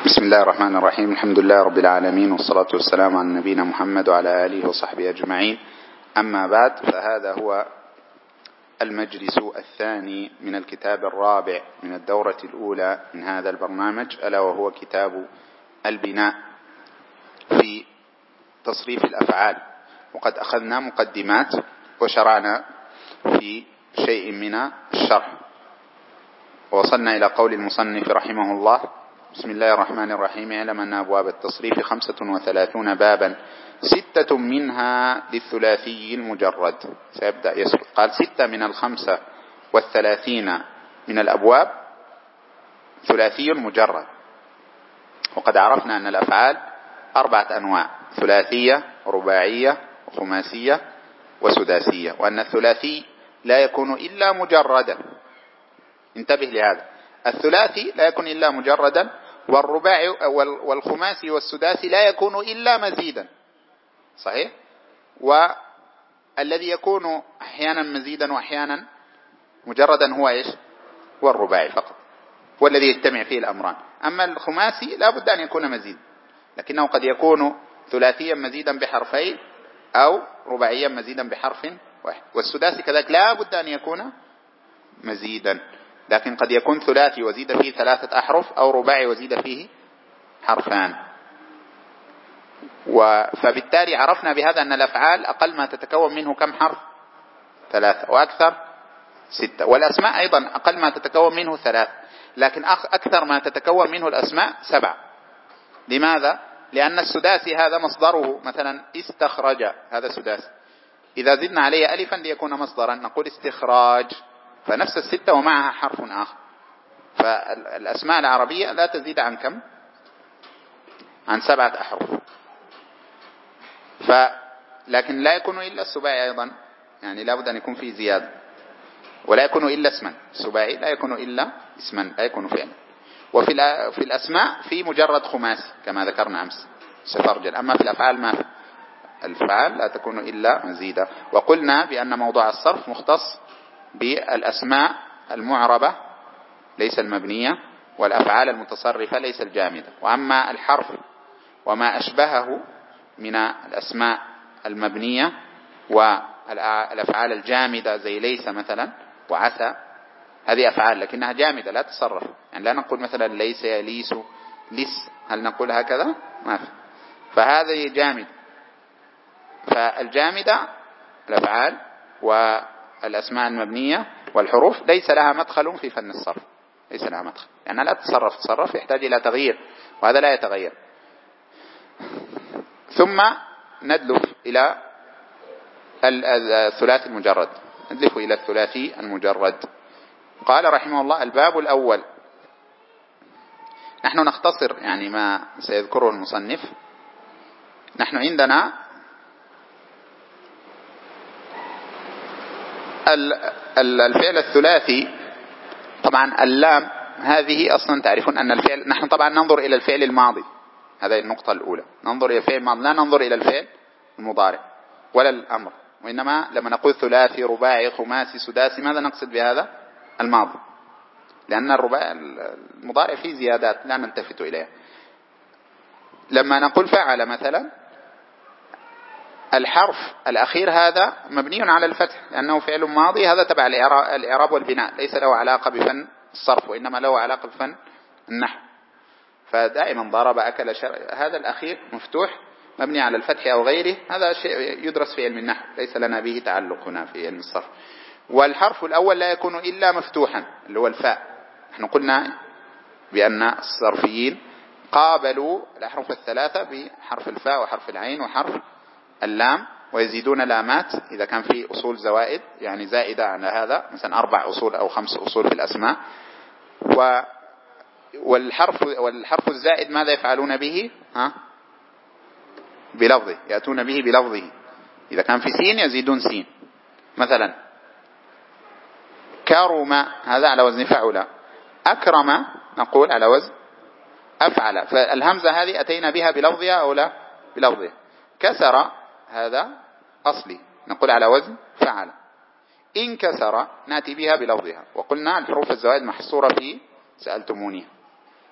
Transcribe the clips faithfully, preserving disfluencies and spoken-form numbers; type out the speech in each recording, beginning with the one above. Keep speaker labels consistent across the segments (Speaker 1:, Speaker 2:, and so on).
Speaker 1: بسم الله الرحمن الرحيم. الحمد لله رب العالمين، والصلاة والسلام على نبينا محمد وعلى آله وصحبه أجمعين. أما بعد، فهذا هو المجلس الثاني من الكتاب الرابع من الدورة الأولى من هذا البرنامج، ألا وهو كتاب البناء في تصريف الأفعال. وقد أخذنا مقدمات وشرعنا في شيء من الشرح، ووصلنا إلى قول المصنف رحمه الله: بسم الله الرحمن الرحيم. اعلم أن أبواب التصريف خمسة وثلاثون بابا، ستة منها للثلاثي المجرد. سيبدأ يسرد، قال: ستة من الخمسة والثلاثين من الأبواب ثلاثي مجرد. وقد عرفنا أن الأفعال أربعة أنواع: ثلاثية، رباعية، خماسية، وسداسية، وأن الثلاثي لا يكون إلا مجردا. انتبه لهذا، الثلاثي لا يكون إلا مجردا، والرباعي والخماسي والسداسي لا يكون إلا مزيدا. صحيح؟ والذي يكون أحيانا مزيدا وأحيانا مجردا هو إيش؟ هو الرباعي فقط، هو الذي يجتمع فيه الأمران. أما الخماسي لا بد أن يكون مزيد، لكنه قد يكون ثلاثيا مزيدا بحرفين أو رباعيا مزيدا بحرف واحد. والسداسي كذلك لا بد أن يكون مزيدا، لكن قد يكون ثلاثي وزيد فيه ثلاثة أحرف، أو رباعي وزيد فيه حرفان. فبالتالي عرفنا بهذا أن الأفعال أقل ما تتكون منه كم حرف؟ ثلاثة، وأكثر ستة. والأسماء أيضا أقل ما تتكون منه ثلاث، لكن أكثر ما تتكون منه الأسماء سبع. لماذا؟ لأن السداسي هذا مصدره مثلا استخرج، هذا سداسي. إذا زدنا عليه ألفا ليكون مصدرا نقول استخراج، فنفس الستة ومعها حرف آخر. فالأسماء العربية لا تزيد عن كم؟ عن سبعة أحرف. ف لكن لا يكون إلا السباعي أيضا، يعني لا بد أن يكون فيه زيادة. ولا يكون إلا اسما، السباعي لا يكون إلا اسما، لا يكون فعلا. وفي في الأسماء في مجرد خماسي كما ذكرنا أمس سفرجل. أما في الأفعال ما في. الأفعال لا تكون إلا مزيدة. وقلنا بأن موضوع الصرف مختص بالأسماء المعربة ليس المبنية، والأفعال المتصرفة ليس الجامدة. وأما الحرف وما أشبهه من الأسماء المبنية والأفعال الجامدة زي ليس مثلا وعسى، هذه أفعال لكنها جامدة لا تصرف. يعني لا نقول مثلا ليس يليس لس، هل نقول هكذا؟ ما في. فهذه جامد. فالجامدة الأفعال والأسماء المبنية والحروف ليس لها مدخل في فن الصرف، ليس لها مدخل، لأنها لا تتصرف. تصرف يحتاج إلى تغيير، وهذا لا يتغير. ثم ندلف إلى الثلاثي المجرد، ندلف إلى الثلاثي المجرد. قال رحمه الله: الباب الأول. نحن نختصر يعني ما سيذكره المصنف. نحن عندنا الفعل الثلاثي، طبعا اللام هذه أصلا تعرفون أن الفعل، نحن طبعا ننظر إلى الفعل الماضي، هذه النقطة الأولى، ننظر إلى الفعل الماضي، لا ننظر إلى الفعل المضارع ولا الأمر. وإنما لما نقول ثلاثي، رباعي، خماسي، سداسي، ماذا نقصد بهذا؟ الماضي، لأن الرباعي المضارع فيه زيادات لا نلتفت إليها. لما نقول فعل مثلا، الحرف الأخير هذا مبني على الفتح لأنه فعل ماضي، هذا تبع الإعراب والبناء، ليس له علاقة بفن الصرف، وإنما له علاقة بفن النحو. فدائما ضرب، أكل، شرب، هذا الأخير مفتوح مبني على الفتح أو غيره، هذا شيء يدرس في علم النحو، ليس لنا به تعلق هنا في علم الصرف. والحرف الأول لا يكون إلا مفتوحا اللي هو الفاء. نحن قلنا بأن الصرفيين قابلوا الأحرف الثلاثة بحرف الفاء وحرف العين وحرف اللام، ويزيدون لامات إذا كان في أصول زوائد، يعني زائدة على هذا، مثلا أربع أصول أو خمس أصول في الأسماء. و والحرف والحرف الزائد ماذا يفعلون به؟ ها؟ بلفظه، يأتون به بلفظه. إذا كان في سين يزيدون سين، مثلا كرم هذا على وزن فعل، أكرم نقول على وزن أفعل. فالهمزة هذه أتينا بها بلفظها أو لا؟ بلفظها. كسر هذا أصلي، نقول على وزن فعل. انكسر نأتي بها بلفظها. وقلنا الحروف الزوائد محصورة في سألتموني،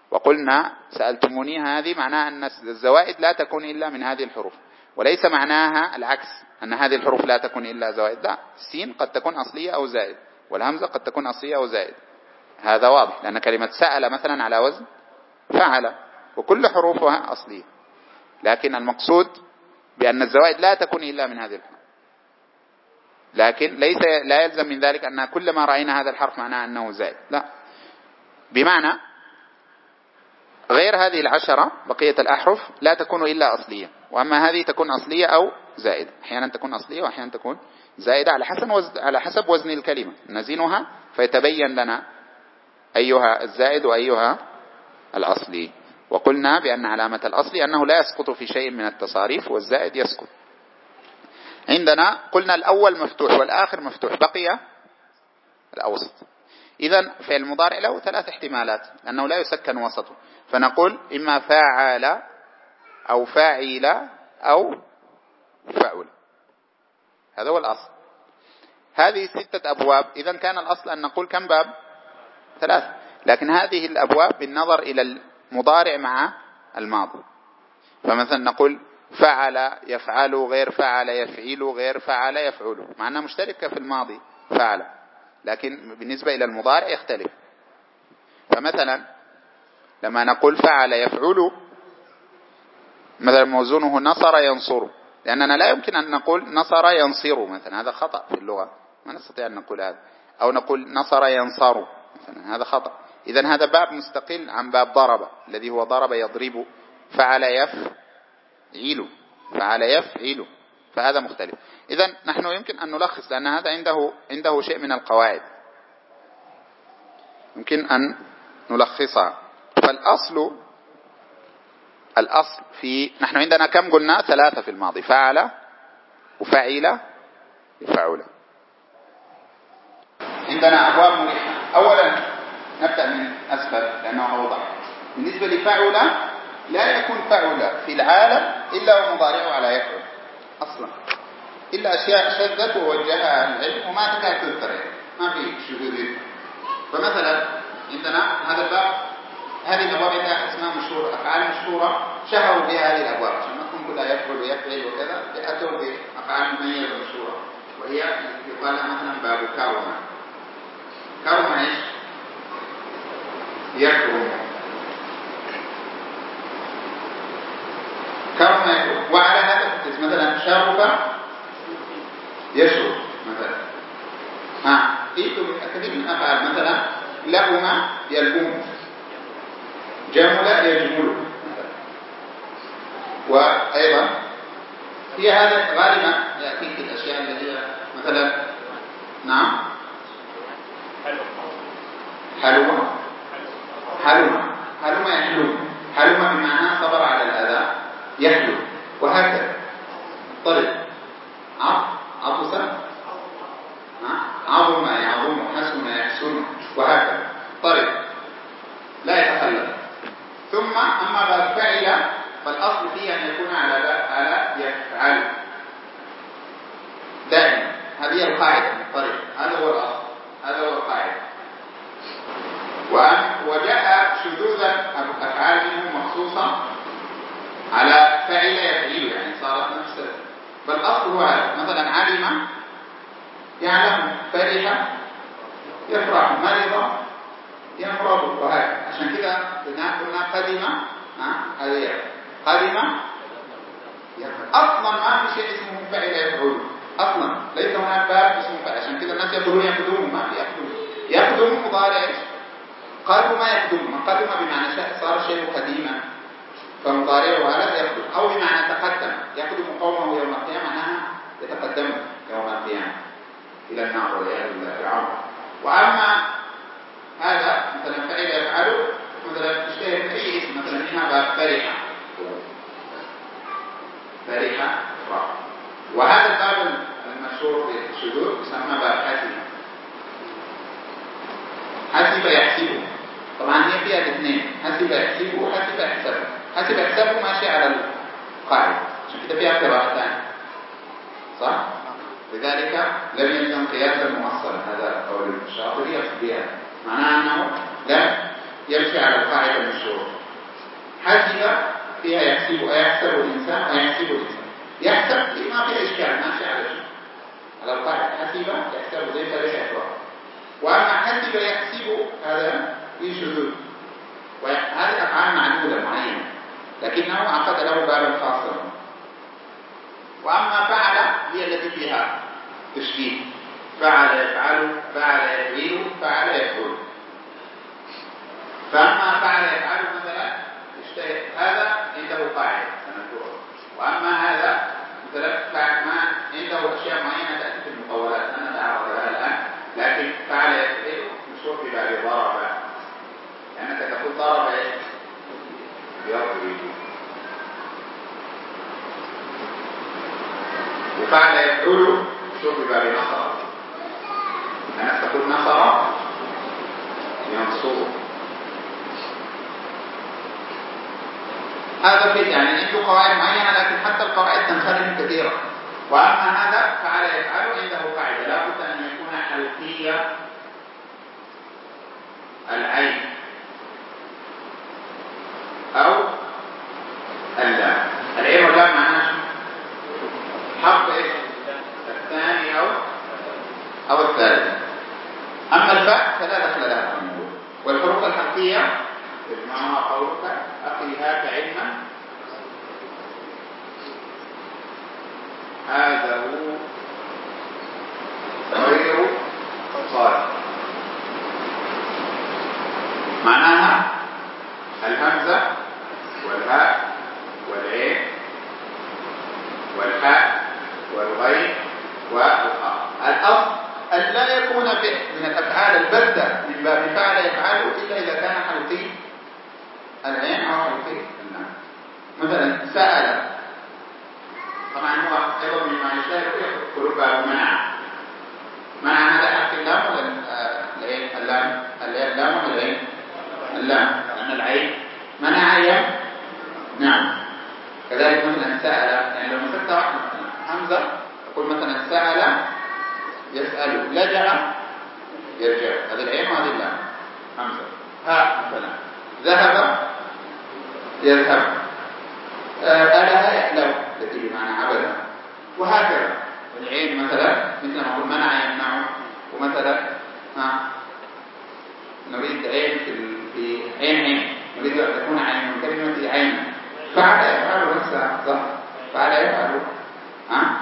Speaker 1: وقلنا سألتموني هذه معناها أن الزوائد لا تكون إلا من هذه الحروف، وليس معناها العكس أن هذه الحروف لا تكون إلا زوائد، لا، السين قد تكون أصلية أو زائد، والهمزة قد تكون أصلية أو زائد، هذا واضح، لأن كلمة سأل مثلا على وزن فعل وكل حروفها أصلية، لكن المقصود بأن الزوائد لا تكون إلا من هذه الحروف، لكن ليس لا يلزم من ذلك أن كل ما رأينا هذا الحرف معناه أنه زائد، لا، بمعنى غير هذه العشرة بقية الأحرف لا تكون إلا أصلية، وأما هذه تكون أصلية أو زائدة، أحيانا تكون أصلية وأحيانا تكون زائدة على حسب وزن على حسب وزن الكلمة، نزنها فيتبين لنا أيها الزائد وأيها الأصلي. وقلنا بأن علامة الأصلي أنه لا يسقط في شيء من التصاريف، والزائد يسقط. عندنا قلنا الأول مفتوح والآخر مفتوح، بقي الأوسط. إذن فعل المضارع له ثلاث احتمالات لأنه لا يسكن وسطه، فنقول إما فاعل أو فاعل أو فاعل، هذا هو الأصل. هذه ستة أبواب، إذن كان الأصل أن نقول كم باب؟ ثلاث، لكن هذه الأبواب بالنظر إلى المضارع مع الماضي، فمثلا نقول فعل يفعل غير فعل يفعل غير فعل يفعل، مع أنها مشتركة في الماضي فعل، لكن بالنسبة إلى المضارع يختلف. فمثلا لما نقول فعل يفعل مثلا موزونه نصر ينصر، لأننا لا يمكن أن نقول نصر ينصر مثلا، هذا خطأ في اللغة، ما نستطيع أن نقول هذا، أو نقول نصر ينصر مثلا، هذا خطأ. إذن هذا باب مستقل عن باب ضرب الذي هو ضرب يضرب، فعل يفعل فعل يفعل، فهذا مختلف. إذن نحن يمكن أن نلخص، لأن هذا عنده عنده شيء من القواعد يمكن أن نلخصها. فالأصل الأصل في نحن عندنا كم قلنا؟ ثلاثة في الماضي، فعل وفعل يفعل. عندنا أبواب مريحة. أولا نبدأ من أسفل لأنه أوضح. بالنسبة لفعل لا يكون فعل في العالم إلا ومضارعه على يفعل أصلا، إلا أشياء شذت ووجهها أهل العلم وما تكاد تذكر، ما في شذوذ. فمثلا عندنا هذا الباب، هذه الأبواب عندها أسماء مشهورة، أفعال مشهورة شهروا بها هذه الأبواب، عشان ما تكون كلها يفعل ويفعل وكذا، يأتوا بأفعال مميزة مشهورة، وهي يقال مثلا باب كرم. كرم ايش؟ يكرم، كرم يكرم. وعلى هذا القسم مثلا شرف يشرب مثلا، ها في كثير من الأفعال، مثلا لأم يلؤم، جمل يجمل. وأيضا هي هذا غالبا يأتي في الأشياء اللي هي مثلا نعم حلوة حلوة حلوة يحلم، حلوة بمعنى صبر على الأذى يحلم، وهكذا. طيب عطس عظم يعظم، حسن يحسن، وهكذا. طيب لا يتخلف. ثم أما باب فعل فالأصل فيه أن يكون على على يفعل دائما، هذه القاعدة. طيب هذا هو الأصل، هذا هو القاعدة. وجاء شذوذا أفعال منهم مخصوصة على فعل يفعل، يعني صارت نفس، فالأصل هو هذا. مثلا علم يعلم، فرح يفرح، مرض يمرض، وهكذا. عشان كده قلنا قدم، هذه قدم أصلا ما في شيء اسمه فعل يفعل أصلا، ليس هناك باب اسمه فعل. عشان كده الناس يقولون يقدم، ما في يقدم. يقدم مضارع ايش؟ قدم يقدم، ما قدم بمعنى صار شيء قديما، فمضارعه هذا يقدم، أو بمعنى تقدم، يقدم قومه يوم القيامة، معناها يتقدم يوم القيامة إلى النار والعياذ بالله. وأما هذا مثلا فعل يفعل مثلا اشتهر أي اسم، مثلا منها باب فرحة فرحة فرح. وهذا الباب المشهور في الشذوذ يسمى باب حسب. حسب يحسبه، طبعا هي فيها الاثنين، حسب يحسبه وحسب يحسبه. حسب يحسبه ماشي على القاعدة، عشان كده فيها قراءتان صح؟ لذلك لم يلزم قياسا مؤصلا، هذا قول الشاطبي يقصد بها، معناه أنه لم يمشي على القاعدة المشهورة. حسب فيها يحسب أيحسب الإنسان ويحسب الإنسان. يحسب ما فيها إشكال، ماشي على شيء على القاعدة. حسب يحسب زي فليس إطلاق. وأما حسب يحسب هذا في شذوذ، وهذه أفعال معدودة معينة لكنه عقد له بابا خاصا. وأما فعل هي التي فيها تشبيه، فعل يفعل، فعل يفعل، فعل يفعل. فأما فعل يفعل مثلا هذا عنده قاعدة سنذكرها، وأما هذا مثلا ما عنده أشياء معينة تأتي في المطولات سنتعرض لها الآن. لكن فعل يفعل مشهور في باب ضرب، لأنك تقول ضرب ايش؟ يضرب. وفعل يفعل مشهور في باب نصر، لأنك تقول نصر ينصر. هذا في يعني عنده قواعد معينة، لكن حتى القواعد تنخرم كثيرا. وأما هذا فعل يفعل عنده قاعدة لا بد أن يكون حلقية العين أو اللام. العين واللام معناها حرف إيش؟ الثاني أو أو الثالث. أما الباء فلا دخل لها في الموضوع. والحروف الحلقية اسمعها قولك أخي هاك علما هذا هو غير صالح. معناها الهمزة والهاء والعين والحاء والغين والخاء. الأصل أن لا يكون من الأفعال البتة من باب فعل يفعل إلا إذا كان حلقي العين أو حلقي اللام. مثلا سأل، طبعا هو أيضا مما يشتهر يقول باب منع. منع هذا حرف اللام ولا العين؟ اللام اللام ولا العين؟ اللام، لأن العين منع يم. نعم. كذلك مثلا سأل، يعني لو مسكت واحدة مثلا همزة تقول مثلا سأل يسأل، لجأ يرجع، هذه العين وهذه اللام همزة. ها مثلا ذهب يذهب، أله يألو التي بمعنى عبد، وهكذا. العين مثلا مثل ما قلت منع يمنع. ومثلا ها نريد عين في عين عين، نريد أن تكون عين من كلمة عين. فعل يفعل نفسها، صح؟ فعل يفعل. ها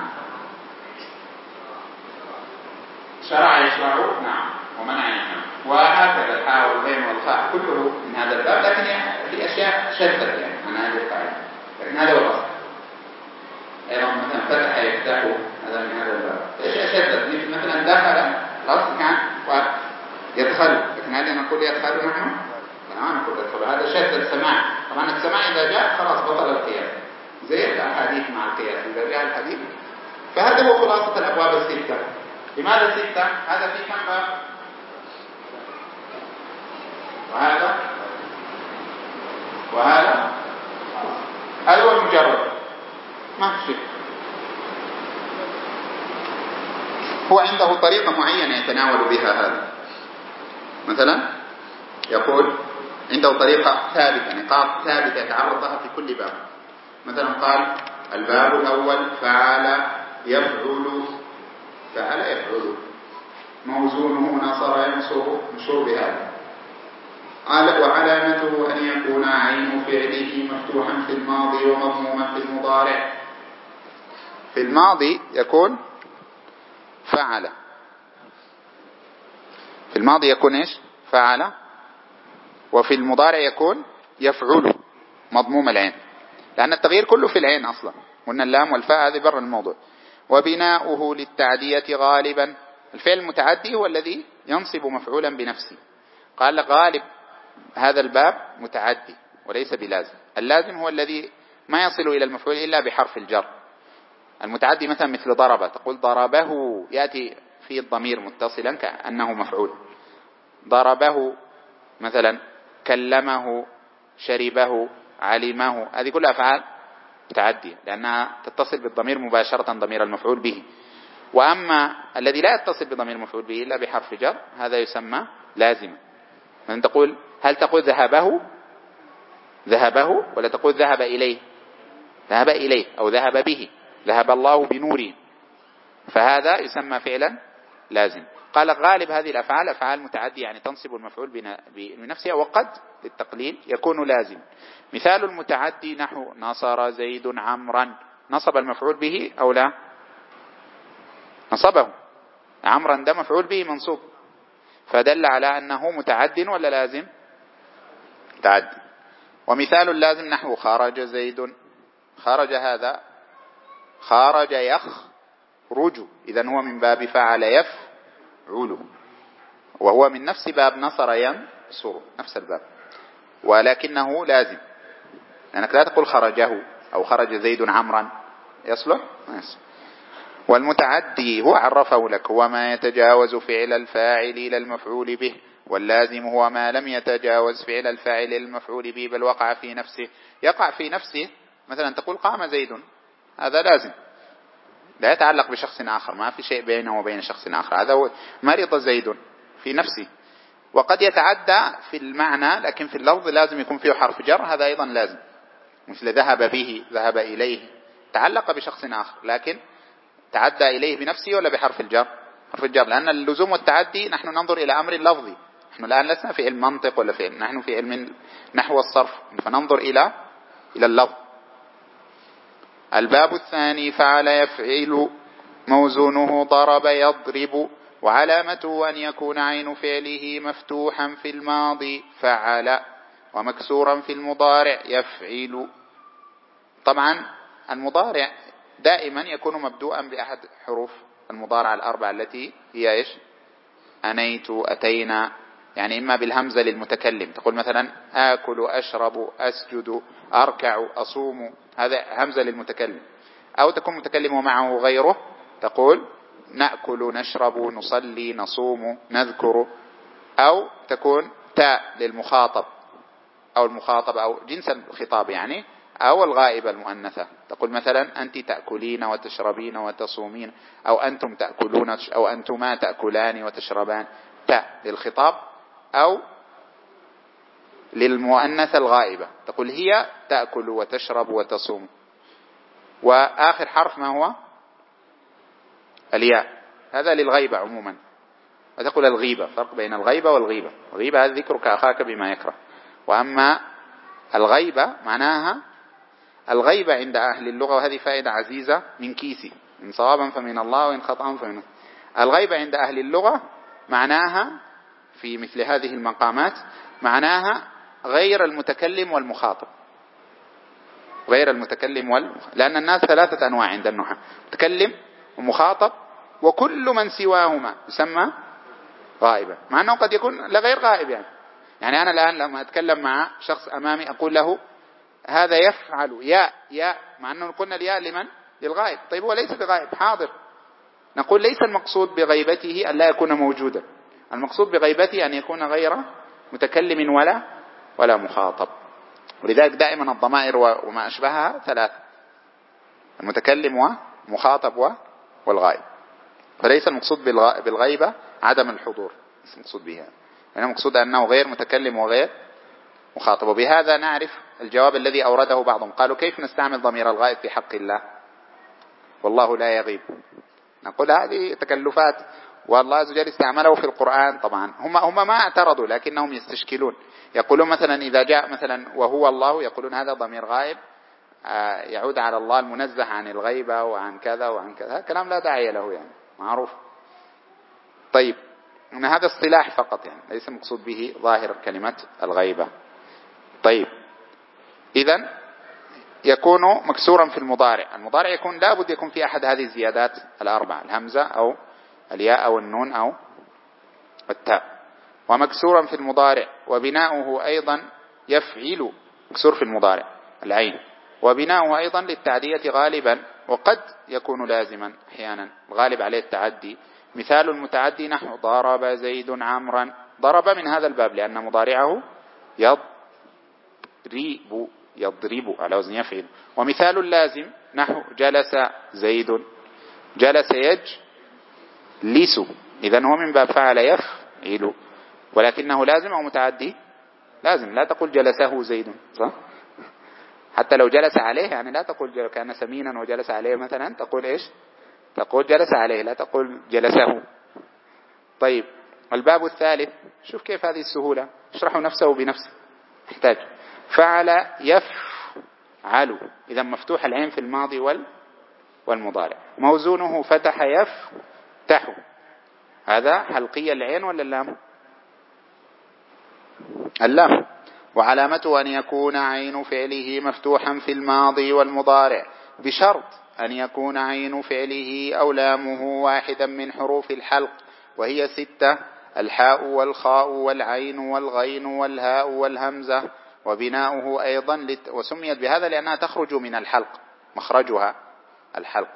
Speaker 1: شرع يشرع، نعم. ومنع يمنع. وهكذا الحاء والغين والخاء كله من هذا الباب، لكن في أشياء شذت يعني عن هذه القاعدة، لكن هذا هو الأصل. أيضا مثلا فتح يفتح، هذا من هذا الباب. أشياء شذت مثلا دخل، الأصل كان يدخل، لكن هل نقول يدخل نحن؟ لا نقول يدخل، هذا شذ السماع. طبعا السماع إذا جاء خلاص بطل القياس، زي الحديث مع القياس إذا جاء الحديث. فهذا هو خلاصة الأبواب الستة. لماذا ستة؟ هذا في كم باب؟ وهذا وهذا هذا هو المجرد، ما في شيء. هو عنده طريقة معينة يتناول بها هذا. مثلا يقول عنده طريقة ثابتة، نقاط ثابتة يتعرض لها في كل باب. مثلا قال الباب الأول فعل يفعل، فعل يفعل موزونه نصر ينصر، مشهور بهذا. وعلامته أن يكون عين فعله مفتوحا في الماضي ومضموما في المضارع. في الماضي يكون فعل، في الماضي يكون إيش؟ فعل. وفي المضارع يكون يفعل مضموم العين، لأن التغيير كله في العين أصلا، قلنا اللام والفاء هذه بر الموضوع. وبناؤه للتعدية غالبا، الفعل المتعدي هو الذي ينصب مفعولا بنفسه. قال لك غالب هذا الباب متعدي وليس بلازم. اللازم هو الذي ما يصل إلى المفعول إلا بحرف الجر. المتعدي مثلا مثل ضرب، تقول ضربه يأتي فيه الضمير متصلا كأنه مفعول. ضربه مثلا، كلمه، شربه، علمه، هذه كلها أفعال متعدية لأنها تتصل بالضمير مباشرة، ضمير المفعول به. وأما الذي لا يتصل بضمير المفعول به إلا بحرف جر هذا يسمى لازما. مثلا تقول هل تقول ذهبه ذهبه ولا تقول ذهب إليه؟ ذهب إليه أو ذهب به، ذهب الله بنوره، فهذا يسمى فعلا لازم. قال غالب هذه الأفعال أفعال متعدية، يعني تنصب المفعول بنفسها، وقد للتقليل يكون لازم. مثال المتعدي نحو نصر زيد عمرا، نصب المفعول به أو لا؟ نصبه. عمرا ده مفعول به منصوب، فدل على أنه متعد ولا لازم؟ متعدي. ومثال اللازم نحو خرج زيد، خرج هذا خرج يخرج، إذن هو من باب فعل يفعل، وهو من نفس باب نصر ينصر، نفس الباب، ولكنه لازم، لأنك لا تقول خرجه أو خرج زيد عمرا، يصلح؟ يصلح. والمتعدي هو عرفه لك هو ما يتجاوز فعل الفاعل إلى المفعول به، واللازم هو ما لم يتجاوز فعل الفاعل إلى المفعول به بل وقع في نفسه. يقع في نفسه، مثلا تقول قام زيد، هذا لازم لا يتعلق بشخص آخر، ما في شيء بينه وبين شخص آخر، هذا هو مرض زيد في نفسه. وقد يتعدى في المعنى لكن في اللفظ لازم يكون فيه حرف جر، هذا أيضا لازم، مثل ذهب به، ذهب إليه، تعلق بشخص آخر لكن تعدى إليه بنفسه ولا بحرف الجر؟ حرف الجر، لأن اللزوم والتعدي نحن ننظر إلى أمر اللفظي، نحن الآن لسنا في علم منطق ولا في علم، نحن في علم نحو الصرف، فننظر إلى إلى اللفظ. الباب الثاني فعل يفعل، موزونه ضرب يضرب، وعلامته أن يكون عين فعله مفتوحا في الماضي فعل، ومكسورا في المضارع يفعل. طبعا المضارع دائما يكون مبدوءا بأحد حروف المضارع الأربعة التي هي إيش؟ أنيت، أتينا، يعني إما بالهمزة للمتكلم، تقول مثلا آكل، أشرب، أسجد، أركع، أصوم، هذا همزة للمتكلم. أو تكون متكلم ومعه غيره، تقول نأكل، نشرب، نصلي، نصوم، نذكر. أو تكون تاء للمخاطب أو المخاطب أو جنس الخطاب يعني، أو الغائبة المؤنثة، تقول مثلا أنت تأكلين وتشربين وتصومين، أو أنتم تأكلون أو أنتما تأكلان وتشربان، تاء للخطاب أو للمؤنثة الغائبة، تقول هي تأكل وتشرب وتصوم. وآخر حرف ما هو؟ الياء، هذا للغيبة عموما. وتقول الغيبة، فرق بين الغيبة والغيبة، الغيبة هذا ذكرك أخاك بما يكره، وأما الغيبة معناها الغيبة عند أهل اللغة، وهذه فائدة عزيزة من كيسي، إن صوابا فمن الله وإن خطأ فمن الله. الغيبة عند أهل اللغة معناها في مثل هذه المقامات معناها غير المتكلم والمخاطب، غير المتكلم والمخاطب، لأن الناس ثلاثة أنواع عند النحاة، متكلم ومخاطب وكل من سواهما يسمى غائبا، مع أنه قد يكون لغير غائب. يعني يعني أنا الآن لما أتكلم مع شخص أمامي أقول له هذا يفعل، ياء ياء، مع أنه قلنا الياء لمن؟ للغائب. طيب هو ليس بغائب، حاضر، نقول ليس المقصود بغيبته أن لا يكون موجودا، المقصود بغيبته أن يكون غير متكلم ولا ولا مخاطب. ولذلك دائما الضمائر وما أشبهها ثلاثة، المتكلم ومخاطب والغائب، فليس المقصود بالغيبة عدم الحضور، ليس المقصود بها، يعني المقصود أنه غير متكلم وغير مخاطب. وبهذا نعرف الجواب الذي أورده بعضهم، قالوا كيف نستعمل ضمير الغائب في حق الله والله لا يغيب؟ نقول هذه تكلفات، والله عز وجل استعمله في القرآن. طبعا هم هم ما اعترضوا لكنهم يستشكلون، يقولون مثلا إذا جاء مثلا وهو الله، يقولون هذا ضمير غائب يعود على الله المنزه عن الغيبة وعن كذا وعن كذا، كلام لا داعي له يعني، معروف. طيب ان هذا اصطلاح فقط، يعني ليس مقصود به ظاهر كلمة الغيبة. طيب إذن يكون مكسورا في المضارع، المضارع يكون لابد يكون في أحد هذه الزيادات الأربعة، الهمزة أو الياء أو النون أو التاء. ومكسورا في المضارع وبناؤه أيضا يفعل، مكسور في المضارع العين، وبناؤه أيضا للتعدية غالبا، وقد يكون لازما أحيانا، الغالب عليه التعدي. مثال المتعدي نحو ضرب زيد عمرا، ضرب من هذا الباب لأن مضارعه يضرب يضرب على وزن يفعل. ومثال اللازم نحو جلس زيد، جلس يجلس، إذن هو من باب فعل يفعل، ولكنه لازم أو متعدي؟ لازم لا تقول جلسه زيد، صح؟ حتى لو جلس عليه يعني لا تقول كان سمينا وجلس عليه مثلا، تقول إيش؟ تقول جلس عليه، لا تقول جلسه. طيب الباب الثالث، شوف كيف هذه السهولة، اشرحوا نفسه بنفسه. يحتاج فعل يفعل، إذا مفتوح العين في الماضي وال والمضارع. موزونه فتح يفتح، هذا حلقي العين ولا اللام؟ اللام. وعلامته أن يكون عين فعله مفتوحا في الماضي والمضارع، بشرط أن يكون عين فعله أو لامه واحدا من حروف الحلق، وهي ستة: الحاء والخاء والعين والغين والهاء والهمزة. وبناؤه أيضا لت... وسميت بهذا لأنها تخرج من الحلق، مخرجها الحلق.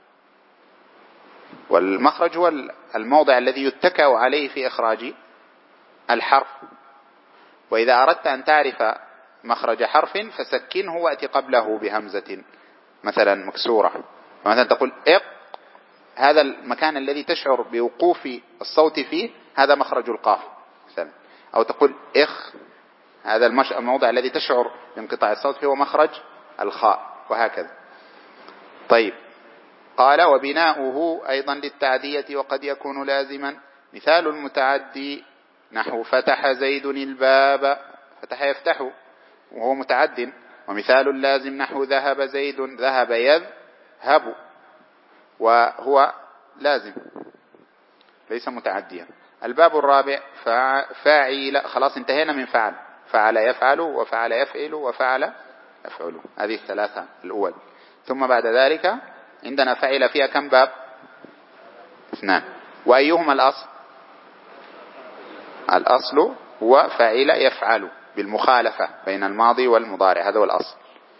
Speaker 1: والمخرج هو الموضع الذي يتكأ عليه في إخراج الحرف. وإذا أردت أن تعرف مخرج حرف فسكنه وأتي قبله بهمزة مثلا مكسورة، فمثلا تقول إق، هذا المكان الذي تشعر بوقوف الصوت فيه هذا مخرج القاف مثلا. أو تقول إخ، هذا الموضع الذي تشعر بانقطاع الصوت فيه هو مخرج الخاء، وهكذا. طيب قال وبناؤه أيضا للتعدية وقد يكون لازما. مثال المتعدي نحو فتح زيد الباب، فتح يفتح وهو متعد. ومثال اللازم نحو ذهب زيد، ذهب يذهب وهو لازم ليس متعديا. الباب الرابع فاعل، خلاص انتهينا من فعل، فعل يفعل وفعل يفعل وفعل يفعل، هذه الثلاثة الأول. ثم بعد ذلك عندنا فعل فيها كم باب؟ اثنان. وأيهما الأصل؟ الأصل هو فعل يفعل بالمخالفة بين الماضي والمضارع، هذا هو الأصل.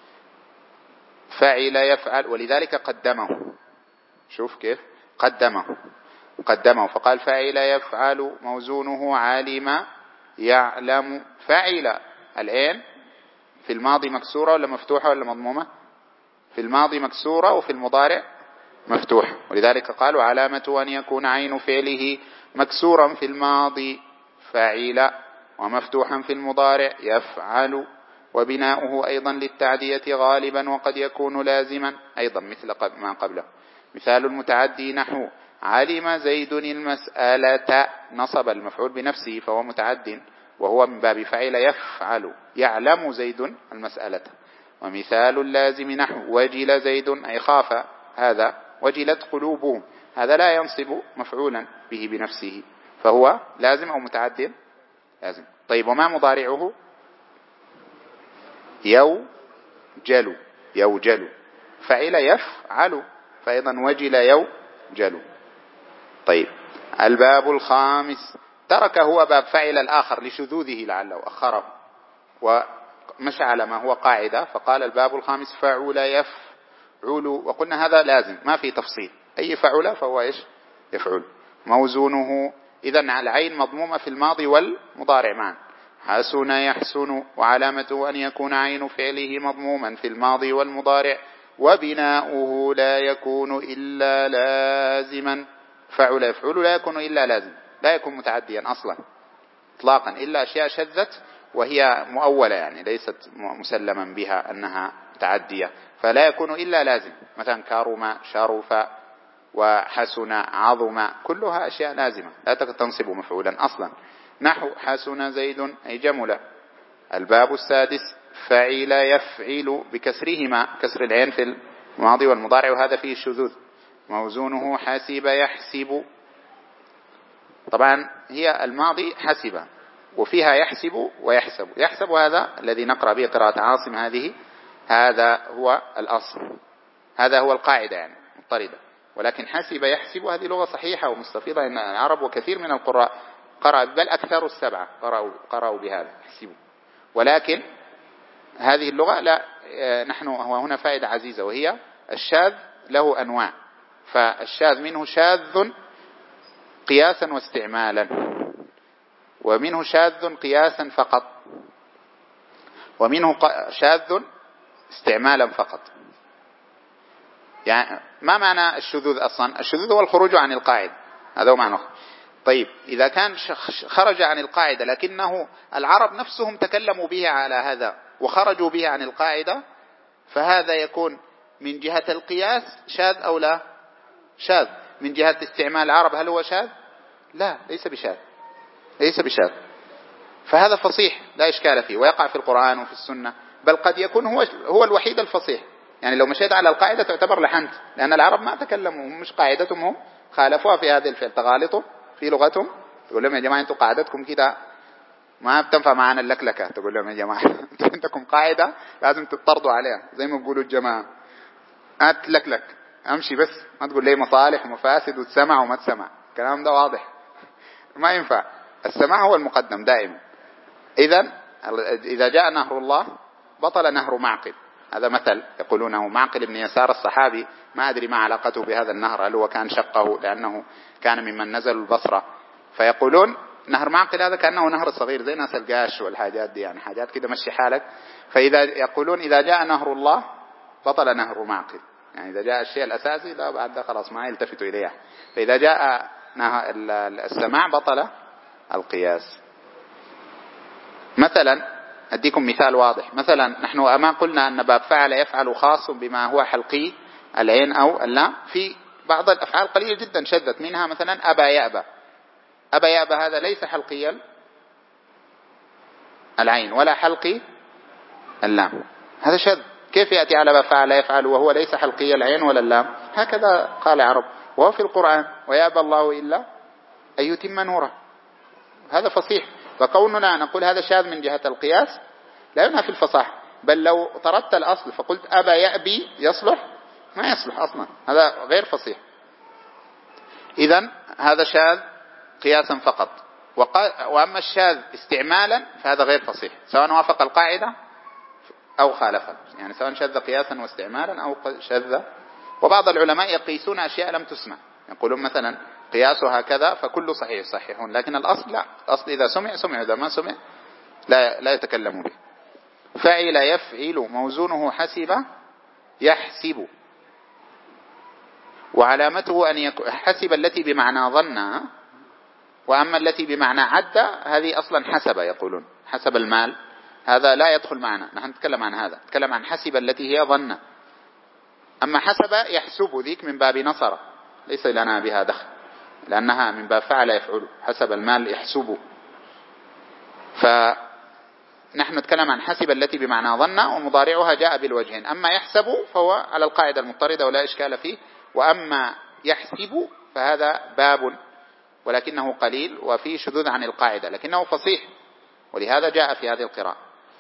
Speaker 1: فعل يفعل، ولذلك قدمه، شوف كيف قدمه قدمه فقال فعل يفعل موزونه علم يعلم. فعل العين في الماضي مكسورة ولا مفتوحة ولا مضمومة؟ في الماضي مكسورة وفي المضارع مفتوحة، ولذلك قالوا علامة أن يكون عين فعله مكسورا في الماضي فعل، ومفتوحا في المضارع يفعل. وبناؤه أيضا للتعدية غالبا وقد يكون لازما أيضا مثل ما قبله. مثال المتعدي نحو علم زيد المسألة، نصب المفعول بنفسه فهو متعد وهو من باب فعل يفعل، يعلم زيد المسألة. ومثال اللازم نحو وجل زيد أي خاف، هذا وجلت قلوبهم، هذا لا ينصب مفعولا به بنفسه فهو لازم أو متعد؟ لازم. طيب وما مضارعه؟ يوجل، يوجل. فعل يفعل فأيضا وجل يوجل. طيب الباب الخامس، ترك هو باب فعل الآخر لشذوذه لعله أخره ومشى على ما هو قاعدة، فقال الباب الخامس فعل يفعل، وقلنا هذا لازم ما في تفصيل، أي فعل فهو إيش؟ يفعل. موزونه إذن على العين مضمومة في الماضي والمضارع معا. حسن يحسن، وعلامته أن يكون عين فعله مضموما في الماضي والمضارع. وبناؤه لا يكون إلا لازما. فعل يفعل لا يكون إلا لازم، لا يكون متعديا أصلا إطلاقا، إلا أشياء شذت وهي مؤولة يعني ليست مسلما بها أنها متعدية، فلا يكون إلا لازم. مثلا كرم شرف وحسن عظم، كلها أشياء لازمة لا تنصب مفعولا أصلا. نحو حسن زيد أي جمل. الباب السادس فعل يفعل بكسرهما، كسر العين في الماضي والمضارع وهذا فيه الشذوذ. موزونه حسب يحسب، طبعا هي الماضي حسب وفيها يحسب ويحسب. يحسب هذا الذي نقرأ به قراءة عاصم، هذه هذا هو الأصل، هذا هو القاعدة يعني مضطردة. ولكن حسب يحسب هذه لغة صحيحة ومستفيضة، إن العرب وكثير من القراء قرأ، بل أكثر السبعة قرأوا, قرأوا بهذا يحسبوا. ولكن هذه اللغة لا، نحن هو هنا فائدة عزيزة، وهي الشاذ له أنواع. فالشاذ منه شاذ قياسا واستعمالا، ومنه شاذ قياسا فقط، ومنه شاذ استعمالا فقط. يعني ما معنى الشذوذ أصلا؟ الشذوذ هو الخروج عن القاعدة، هذا هو معنى. طيب إذا كان خرج عن القاعدة لكنه العرب نفسهم تكلموا به على هذا وخرجوا به عن القاعدة، فهذا يكون من جهة القياس شاذ أو لا؟ شاذ. من جهة استعمال العرب هل هو شاذ؟ لا، ليس بشاذ، ليس بشاذ. فهذا فصيح لا إشكال فيه، ويقع في القرآن وفي السنة، بل قد يكون هو هو الوحيد الفصيح. يعني لو مشيت على القاعدة تعتبر لحنت، لأن العرب ما تكلموا، مش قاعدتهم، هم خالفوها في هذه الفعل، تغالطوا في لغتهم. تقول لهم يا جماعة أنتم قاعدتكم كده ما بتنفع معنا اللكلكة، تقول لهم يا جماعة عندكم قاعدة لازم تطردوا عليها، زي ما بيقولوا الجماعة أتلكلك أمشي، بس ما تقول لي مصالح ومفاسد وتسمع وما تسمع، الكلام ده واضح ما ينفع. السماع هو المقدم دائما. إذن إذا جاء نهر الله بطل نهر معقل. هذا مثل يقولونه، معقل بن يسار الصحابي، ما أدري ما علاقته بهذا النهر، هل هو كان شقه لأنه كان ممن نزل البصرة، فيقولون نهر معقل هذا كأنه نهر صغير زي ناس القاش والحاجات دي، يعني حاجات كده مشي حالك. فإذا يقولون إذا جاء نهر الله بطل نهر معقل، يعني إذا جاء الشيء الأساسي لا بعد ده خلاص ما يلتفتوا إليه. فإذا جاء السماع بطل القياس. مثلا أديكم مثال واضح، مثلا نحن أما قلنا أن باب فعل يفعل خاص بما هو حلقي العين أو اللام، في بعض الأفعال قليلة جدا شذت منها، مثلا أبا يأبى. أبا يأبى هذا ليس حلقي العين ولا حلقي اللام، هذا شذ. كيف يأتي على باب فعل يفعل وهو ليس حلقي العين ولا اللام؟ هكذا قال عرب، وهو في القرآن ويأبى الله إلا أن يتم نوره، هذا فصيح. فكوننا نقول هذا شاذ من جهة القياس لا ينافي الفصاحة، بل لو طردت الأصل فقلت أبا يأبي يصلح؟ ما يصلح أصلا، هذا غير فصيح. إذن هذا شاذ قياسا فقط. وأما الشاذ استعمالا فهذا غير فصيح، سواء وافق القاعدة أو خالفها، يعني سواء شذ قياسا واستعمالا أو شذ. وبعض العلماء يقيسون أشياء لم تسمع، يقولون مثلا قياسها كذا فكل صحيح صحيحون، لكن الأصل لا، الأصل إذا سمع سمع، إذا ما سمع لا, لا يتكلم به. فعل يفعل موزونه حسب يحسب، وعلامته أن يكون حسب التي بمعنى ظن، وأما التي بمعنى عد هذه أصلا حسب، يقولون حسب المال، هذا لا يدخل معنا، نحن نتكلم عن هذا، نتكلم عن حسب التي هي ظن. أما حسب يحسب ذيك من باب نصر، ليس لنا بها دخل، لأنها من باب فعل يفعل، حسب المال يحسبه. فنحن نتكلم عن حسب التي بمعنى ظن، ومضارعها جاء بالوجهين، أما يحسب فهو على القاعدة المضطردة ولا إشكال فيه، وأما يحسب فهذا باب ولكنه قليل وفيه شذوذ عن القاعدة، لكنه فصيح، ولهذا جاء في هذه القراءة.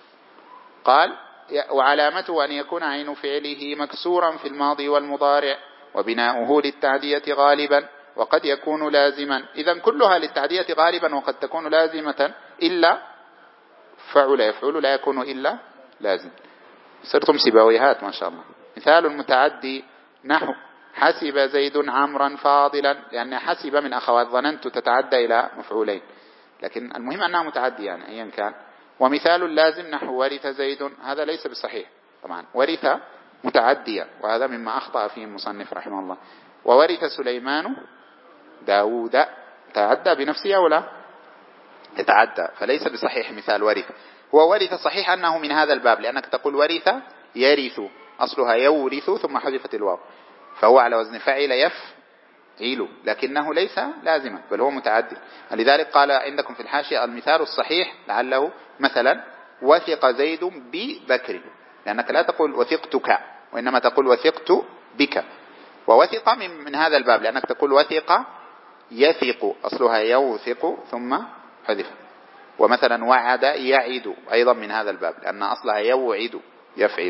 Speaker 1: قال وعلامته أن يكون عين فعله مكسورا في الماضي والمضارع، وبناؤه للتعدية غالبا وقد يكون لازما. إذن كلها للتعدية غالبا وقد تكون لازمة، إلا فعل يفعل لا يكون إلا لازم. صرتم سباويهات ما شاء الله. مثال المتعدي نحو حسب زيد عمرا فاضلا، لأن حسب من أخوات ظننت تتعدى إلى مفعولين، لكن المهم أنها متعدي يعني أيا كان. ومثال اللازم نحو ورث زيد، هذا ليس بصحيح طبعا، ورث متعدية، وهذا مما أخطأ فيه المصنف رحمه الله. وورث سليمان داود، تعدى بنفسه ولا يتعدى، فليس بصحيح مثال ورث. هو ورث صحيح أنه من هذا الباب، لأنك تقول ورث يرث، أصلها يورث ثم حذفت الواو، فهو على وزن فعل يفعل، لكنه ليس لازما بل هو متعدي. لذلك قال عندكم في الحاشية المثال الصحيح لعله مثلا وثق زيد ببكر، لأنك لا تقول وثقتك، وإنما تقول وثقت بك. ووثق من, من هذا الباب، لأنك تقول وثق يثق، أصلها يوثق ثم حذف. ومثلا وعد يعد أيضا من هذا الباب، لأن أصلها يوعد يفعل.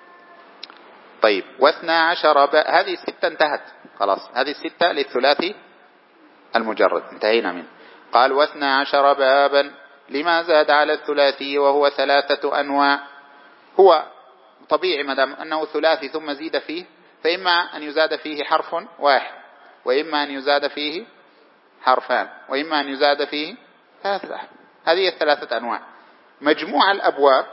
Speaker 1: طيب واثنى عشر باب، هذه الستة انتهت خلاص، هذه الستة للثلاثي المجرد انتهينا منه. قال واثنى عشر بابا لما زاد على الثلاثي وهو ثلاثة أنواع. هو طبيعي ما دام أنه ثلاثي ثم زيد فيه، فإما أن يزاد فيه حرف واحد، وإما أن يزاد فيه حرفان، وإما أن يزاد فيه ثلاثة. هذه الثلاثة أنواع. مجموع الأبواب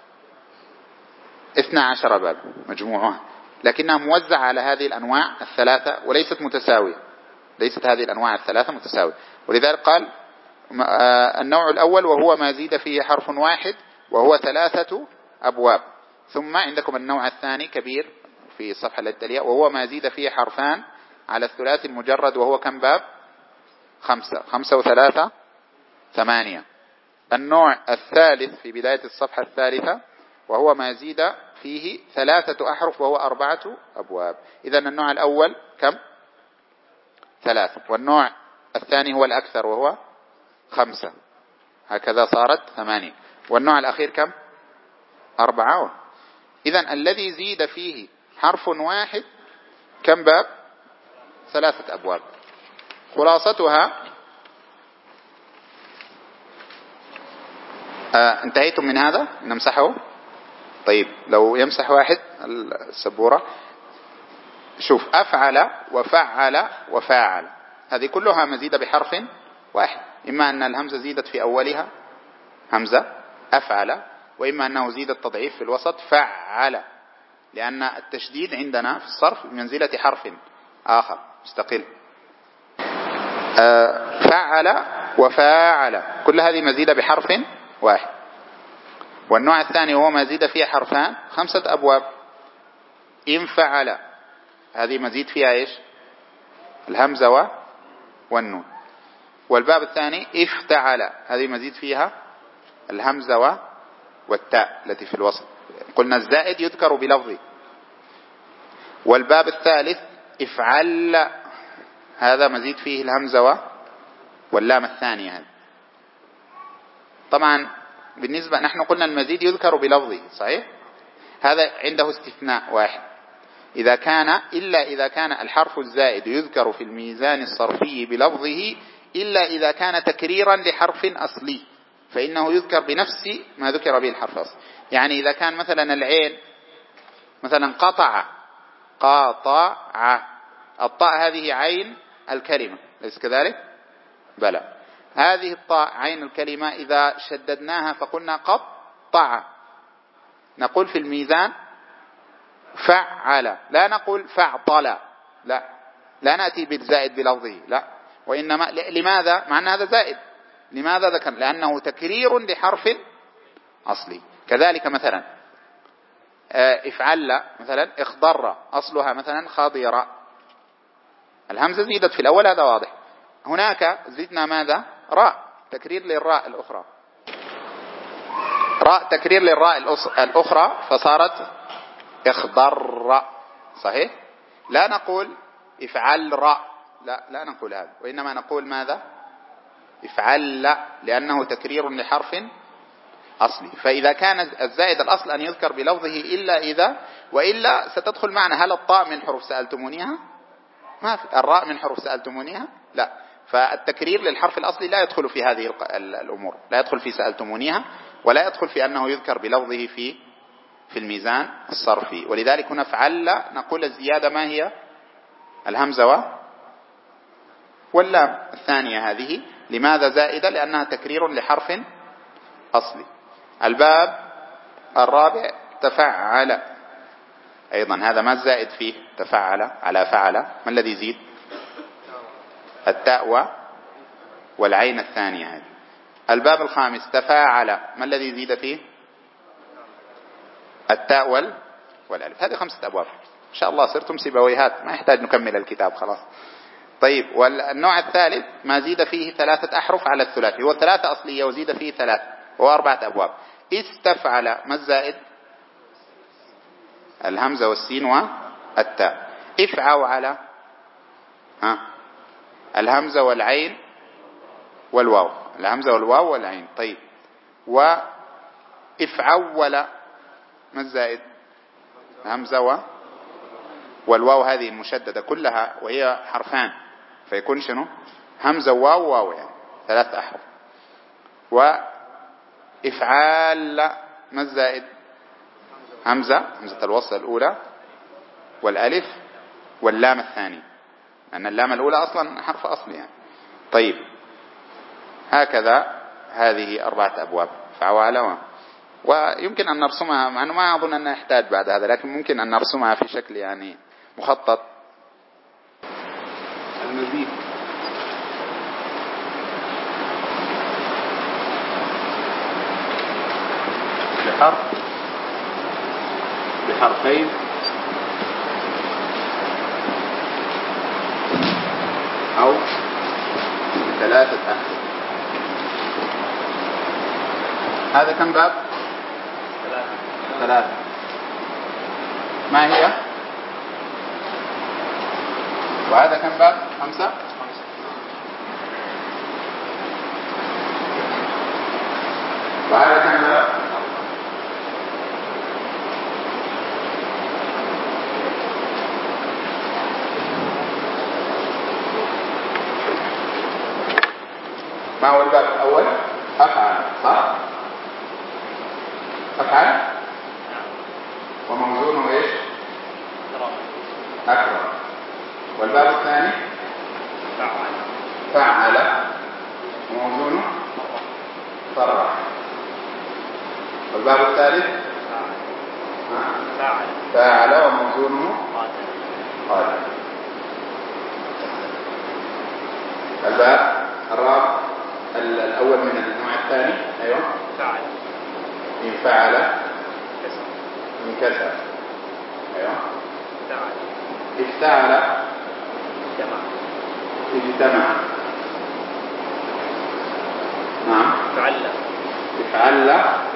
Speaker 1: اثنى عشر باب مجموعها، لكنها موزعة على هذه الأنواع الثلاثة وليست متساوية، ليست هذه الأنواع الثلاثة متساوية. ولذلك قال النوع الأول وهو ما زيد فيه حرف واحد وهو ثلاثة أبواب. ثم عندكم النوع الثاني كبير في الصفحة التالية وهو ما زيد فيه حرفان على الثلاثي المجرد وهو كم باب؟ خمسة. خمسة وثلاثة ثمانية. النوع الثالث في بداية الصفحة الثالثة وهو ما زيد فيه ثلاثة أحرف وهو أربعة أبواب. إذن النوع الأول كم؟ ثلاثة. والنوع الثاني هو الأكثر وهو خمسة. هكذا صارت ثمانية. والنوع الأخير كم؟ أربعة. إذن الذي زيد فيه حرف واحد كم باب؟ ثلاثة أبواب. خلاصتها آه انتهيتم من هذا؟ نمسحه. طيب لو يمسح واحد السبورة. شوف أفعل وفعل وفاعل هذه كلها مزيدة بحرف واحد. إما أن الهمزة زيدت في أولها همزة أفعل، وإما أنه زيد التضعيف في الوسط فعل، لأن التشديد عندنا في الصرف بمنزلة حرف آخر مستقل. آه فعل وفاعل كل هذه مزيدة بحرف واحد. والنوع الثاني هو ما زيد فيها حرفان خمسة أبواب. إن فعل هذه مزيد فيها إيش؟ الهمزة والنون. والباب الثاني افتعل هذه مزيد فيها الهمزة والتاء التي في الوسط. قلنا الزائد يذكر بلفظه. والباب الثالث افعل هذا مزيد فيه الهمزة واللام الثانية هذه. طبعا بالنسبة نحن قلنا المزيد يذكر بلفظه صحيح. هذا عنده استثناء واحد، إذا كان إلا إذا كان الحرف الزائد يذكر في الميزان الصرفي بلفظه إلا إذا كان تكريرا لحرف أصلي فإنه يذكر بنفس ما ذكر به الحرف الأصلي. يعني إذا كان مثلا العين مثلا قطع قاطع، الطاء هذه عين الكلمة ليس كذلك؟ بلى. هذه الطاء عين الكلمة إذا شددناها فقلنا قطع نقول في الميزان فعل، لا نقول فعطل، لا لا نأتي بالزائد بلفظه، لا. وإنما لماذا؟ مع أن هذا زائد. لماذا ذكر؟ لأنه تكرير لحرف أصلي. كذلك مثلا افعل مثلا اخضر أصلها مثلا خضر، الهمزة زيدت في الأول هذا واضح. هناك زدنا ماذا؟ راء تكرير للراء الأخرى، راء تكرير للراء الأخرى فصارت اخضر صحيح. لا نقول افعل راء، لا لا نقول هذا، وإنما نقول ماذا؟ افعل، لأنه تكرير لحرف أصلي. فإذا كان الزائد الأصل أن يذكر بلفظه إلا إذا، وإلا ستدخل معنا هل الطاء من حروف سألتمونيها؟ ما في. الراء من حروف سألتمونيها؟ لا. فالتكرير للحرف الأصلي لا يدخل في هذه الأمور، لا يدخل في سألتمونيها ولا يدخل في أنه يذكر بلفظه في في الميزان الصرفي. ولذلك هنا فعل نقول الزيادة ما هي؟ الهمزة واللام الثانية هذه. لماذا زائدة؟ لأنها تكرير لحرف أصلي. الباب الرابع تفعل أيضا، هذا ما الزائد فيه؟ تفعل على فعل. ما الذي يزيد؟ التاء والعين الثانية هذه. الباب الخامس تفاعل، ما الذي يزيد فيه؟ التاء والألف. هذه خمسة أبواب. إن شاء الله صرتم سيبويهات، ما يحتاج نكمل الكتاب خلاص. طيب والنوع الثالث ما زيد فيه ثلاثة أحرف على الثلاثي، هو ثلاثة أصلية وزيد فيه ثلاث وهو أربعة أبواب. استفعل ما الزائد؟ الهمزة والسين والتاء. افعوا على ها الهمزة والعين والواو، الهمزة والواو والعين. طيب وافعول ما الزائد؟ همزة والواو هذه المشددة كلها وهي حرفان فيكون شنو؟ همزة واو واو، يعني ثلاث أحرف. وإفعال ما الزائد؟ همزة همزة الوصل الأولى والألف واللام الثاني، أن اللام الأولى أصلا حرف أصلي يعني. طيب هكذا هذه أربعة أبواب فعوالة. ويمكن أن نرسمها، مع أنه ما أظن أن نحتاج بعد هذا، لكن ممكن أن نرسمها في شكل يعني مخطط.
Speaker 2: المزيد
Speaker 1: بحرف بحرفين أو ثلاثة أحرف. هذا كم باب؟ ثلاثة. ثلاثة. ما هي؟ وهذا كم باب؟ خمسة. وهذا كم باب؟ ما هو الباب الأول؟ أفعل، صح؟ أفعل وموزونه إيش؟ أكرم. والباب الثاني فعل فعل وموزونه فرح. والباب الثالث فاعل فاعل وموزونه قاتل. الباب الرابع الأول من النوع الثاني أيوة فعل إن فعل إن كسر أيوة فعل افتعل اجتمع اجتمع نعم فعل فعل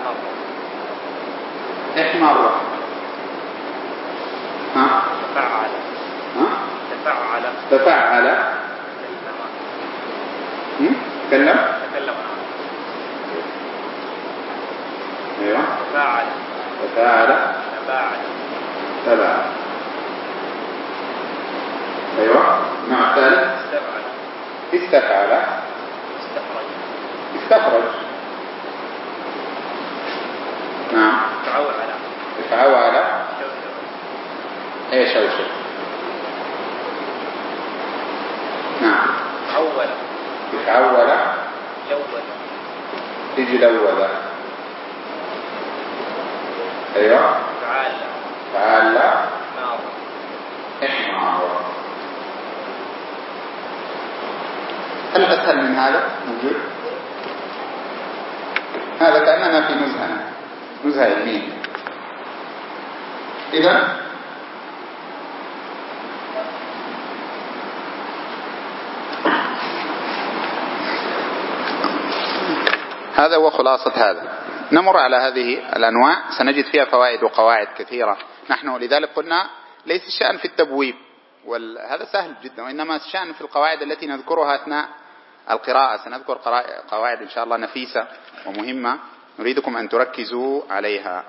Speaker 1: احمر ها تفعل ها تفعل تفعل تكلم تكلم ايوه تفاعل تفاعل تباعد تباعد ايوه النوع الثالث استفعل استفعل استخرج استخرج نعم تفعول تفعول ايش شوشر نعم تحول تحول جود تجلود ايوه فعال فعال نار احمر. هل اسهل من هذا موجود؟ هذا كأننا في نزهة نزهة علمية. إذا هذا هو خلاصة هذا. نمر على هذه الأنواع سنجد فيها فوائد وقواعد كثيرة. نحن لذلك قلنا ليس الشأن في التبويب وهذا سهل جدا، وإنما الشأن في القواعد التي نذكرها أثناء القراءة. سنذكر قواعد إن شاء الله نفيسة ومهمة نريدكم أن تركزوا عليها.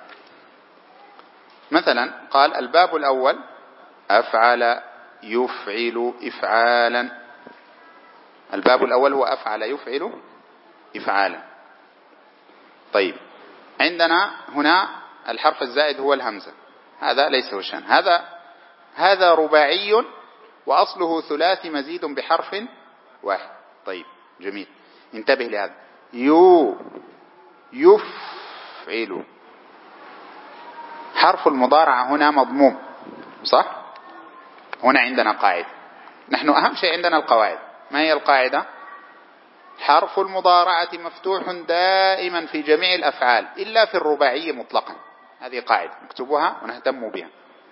Speaker 1: مثلا قال الباب الأول أفعل يفعل إفعالا. الباب الأول هو أفعل يفعل إفعالا. طيب عندنا هنا الحرف الزائد هو الهمزة، هذا ليس هو الشأن. هذا هذا رباعي وأصله ثلاثي مزيد بحرف واحد. طيب جميل، انتبه لهذا. يو يفعل حرف المضارعة هنا مضموم، صح؟ هنا عندنا قاعدة. نحن أهم شيء عندنا القواعد. ما هي القاعدة؟ حرف المضارعة مفتوح دائما في جميع الأفعال إلا في الرباعي مطلقا. هذه قاعدة نكتبها ونهتم بها.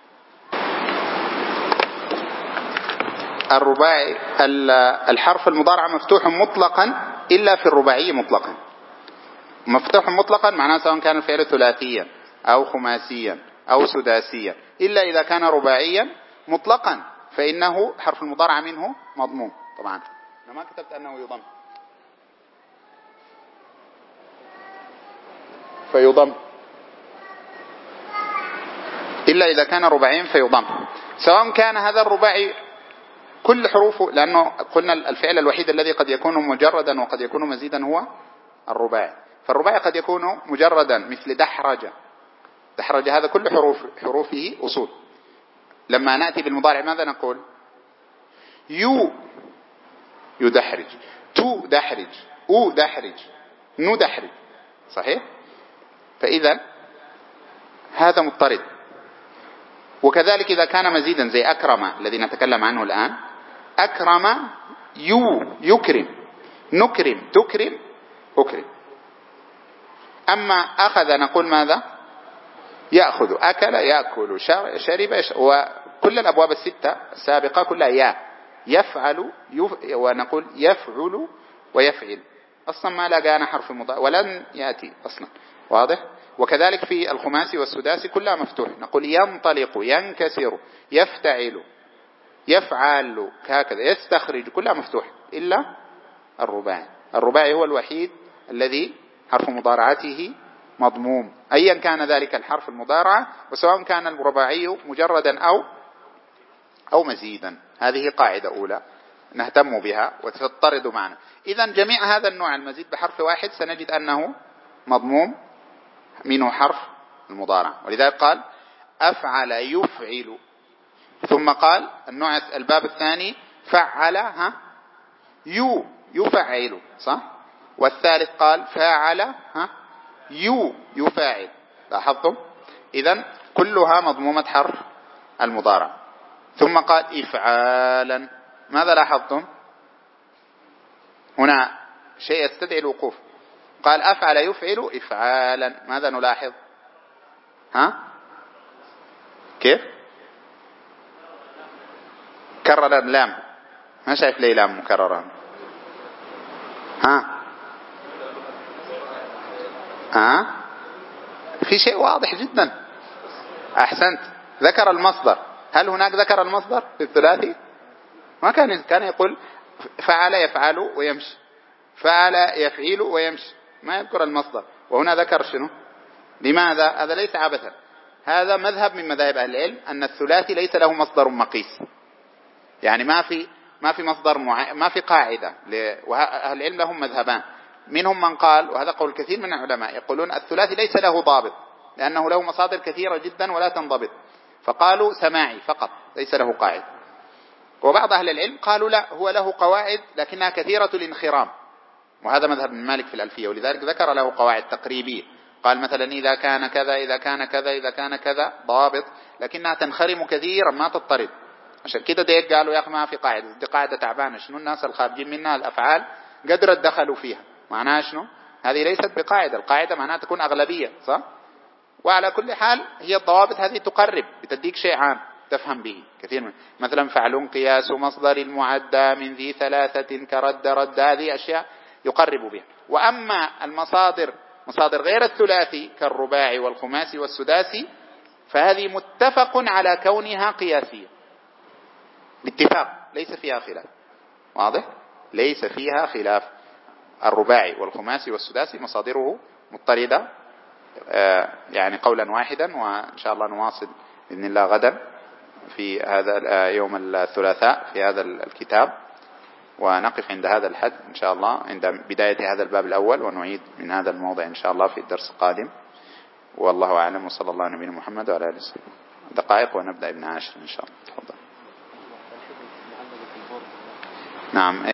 Speaker 1: الرباعي الحرف المضارع مفتوح مطلقا إلا في الرباعي مطلقا. مفتوح مطلقا معناه سواء كان الفعل ثلاثيا أو خماسيا أو سداسيا، إلا إذا كان رباعيا مطلقا فإنه حرف المضارع منه مضموم. طبعا أنا ما كتبت أنه يضم فيضم، إلا إذا كان رباعيا فيضم، سواء كان هذا الرباعي كل حروفه، لأنه قلنا الفعل الوحيد الذي قد يكون مجردا وقد يكون مزيدا هو الرباعي. فالرباعي قد يكون مجردا مثل دحرج. دحرج هذا كل حروف حروفه أصول. لما نأتي بالمضارع ماذا نقول؟ يو يدحرج، تو دحرج، او دحرج، نو دحرج، صحيح؟ فإذا هذا مضطرد. وكذلك إذا كان مزيدا زي أكرم الذي نتكلم عنه الآن، أكرم يو يكرم، نكرم تكرم أكرم. أما أخذ نقول ماذا؟ يأخذ، أكل يأكل، شرب يشرب، وكل الأبواب الستة السابقة كلها يا. يفعل يف... ونقول يفعل ويفعل، أصلا ما لقانا حرف مضارع ولن يأتي أصلا، واضح. وكذلك في الخماسي والسداسي كلها مفتوح، نقول ينطلق، ينكسر، يفتعل، يفعل، هكذا، يستخرج، كلها مفتوح إلا الرباعي. الرباعي هو الوحيد الذي حرف مضارعته مضموم، أيا كان ذلك الحرف المضارعة، وسواء كان الرباعي مجردا أو أو مزيدا. هذه قاعدة أولى نهتم بها وتضطرد معنا. إذن جميع هذا النوع المزيد بحرف واحد سنجد أنه مضموم منه حرف المضارع، ولذلك قال أفعل يفعل، ثم قال النوع الباب الثاني فعل ها يو يفعل، صح؟ والثالث قال فاعل ها يو يفاعل. لاحظتم؟ إذن كلها مضمومة حرف المضارع. ثم قال إفعالا، ماذا لاحظتم؟ هنا شيء يستدعي الوقوف. قال أفعل يفعل إفعالا، ماذا نلاحظ؟ ها؟ كيف؟ كرر اللام، ما شايف ليه لام مكررة؟ ها؟ ها؟ في شيء واضح جدا، أحسنت، ذكر المصدر. هل هناك ذكر المصدر في الثلاثي؟ ما كان كان يقول فعل يفعل ويمشي، فعل يفعل ويمشي، ما يذكر المصدر، وهنا ذكر شنو؟ لماذا؟ هذا ليس عبثا، هذا مذهب من مذاهب أهل العلم أن الثلاثي ليس له مصدر مقيس، يعني ما في ما في مصدر معين، ما في قاعدة. وأهل العلم لهم مذهبان، منهم من قال، وهذا قول كثير من العلماء، يقولون الثلاثي ليس له ضابط لأنه له مصادر كثيرة جدا ولا تنضبط، فقالوا سماعي فقط ليس له قاعدة. وبعض أهل العلم قالوا لا، هو له قواعد لكنها كثيرة الانخرام، وهذا مذهب ابن مالك في الألفية، ولذلك ذكر له قواعد تقريبية، قال مثلا إذا كان كذا إذا كان كذا إذا كان كذا ضابط، لكنها تنخرم كثيرا ما تضطرد. عشان كده ديك قالوا يا أخي ما في قاعدة، دي قاعدة تعبانة، شنو الناس الخارجين منها الأفعال قدرت دخلوا فيها، معناها شنو؟ هذه ليست بقاعدة، القاعدة معناها تكون أغلبية، صح؟ وعلى كل حال هي الضوابط هذه تقرب، بتديك شيء عام تفهم به كثير من، مثلا فعل قياس مصدر المعدى من ذي ثلاثة كرد رد، هذه أشياء يقرب بها. وأما المصادر مصادر غير الثلاثي كالرباعي والخماسي والسداسي فهذه متفق على كونها قياسية باتفاق، ليس فيها خلاف، واضح؟ ليس فيها خلاف. الرباعي والخماسي والسداسي مصادره مضطردة يعني قولا واحدا، وإن شاء الله نواصل بإذن الله غدا في هذا يوم الثلاثاء في هذا الكتاب، ونقف عند هذا الحد إن شاء الله عند بداية هذا الباب الأول، ونعيد من هذا الموضع إن شاء الله في الدرس القادم. والله أعلم، وصلى الله على نبينا محمد وعلى آله وسلم. دقائق ونبدأ ابن عاشر إن شاء الله. تفضل. نعم.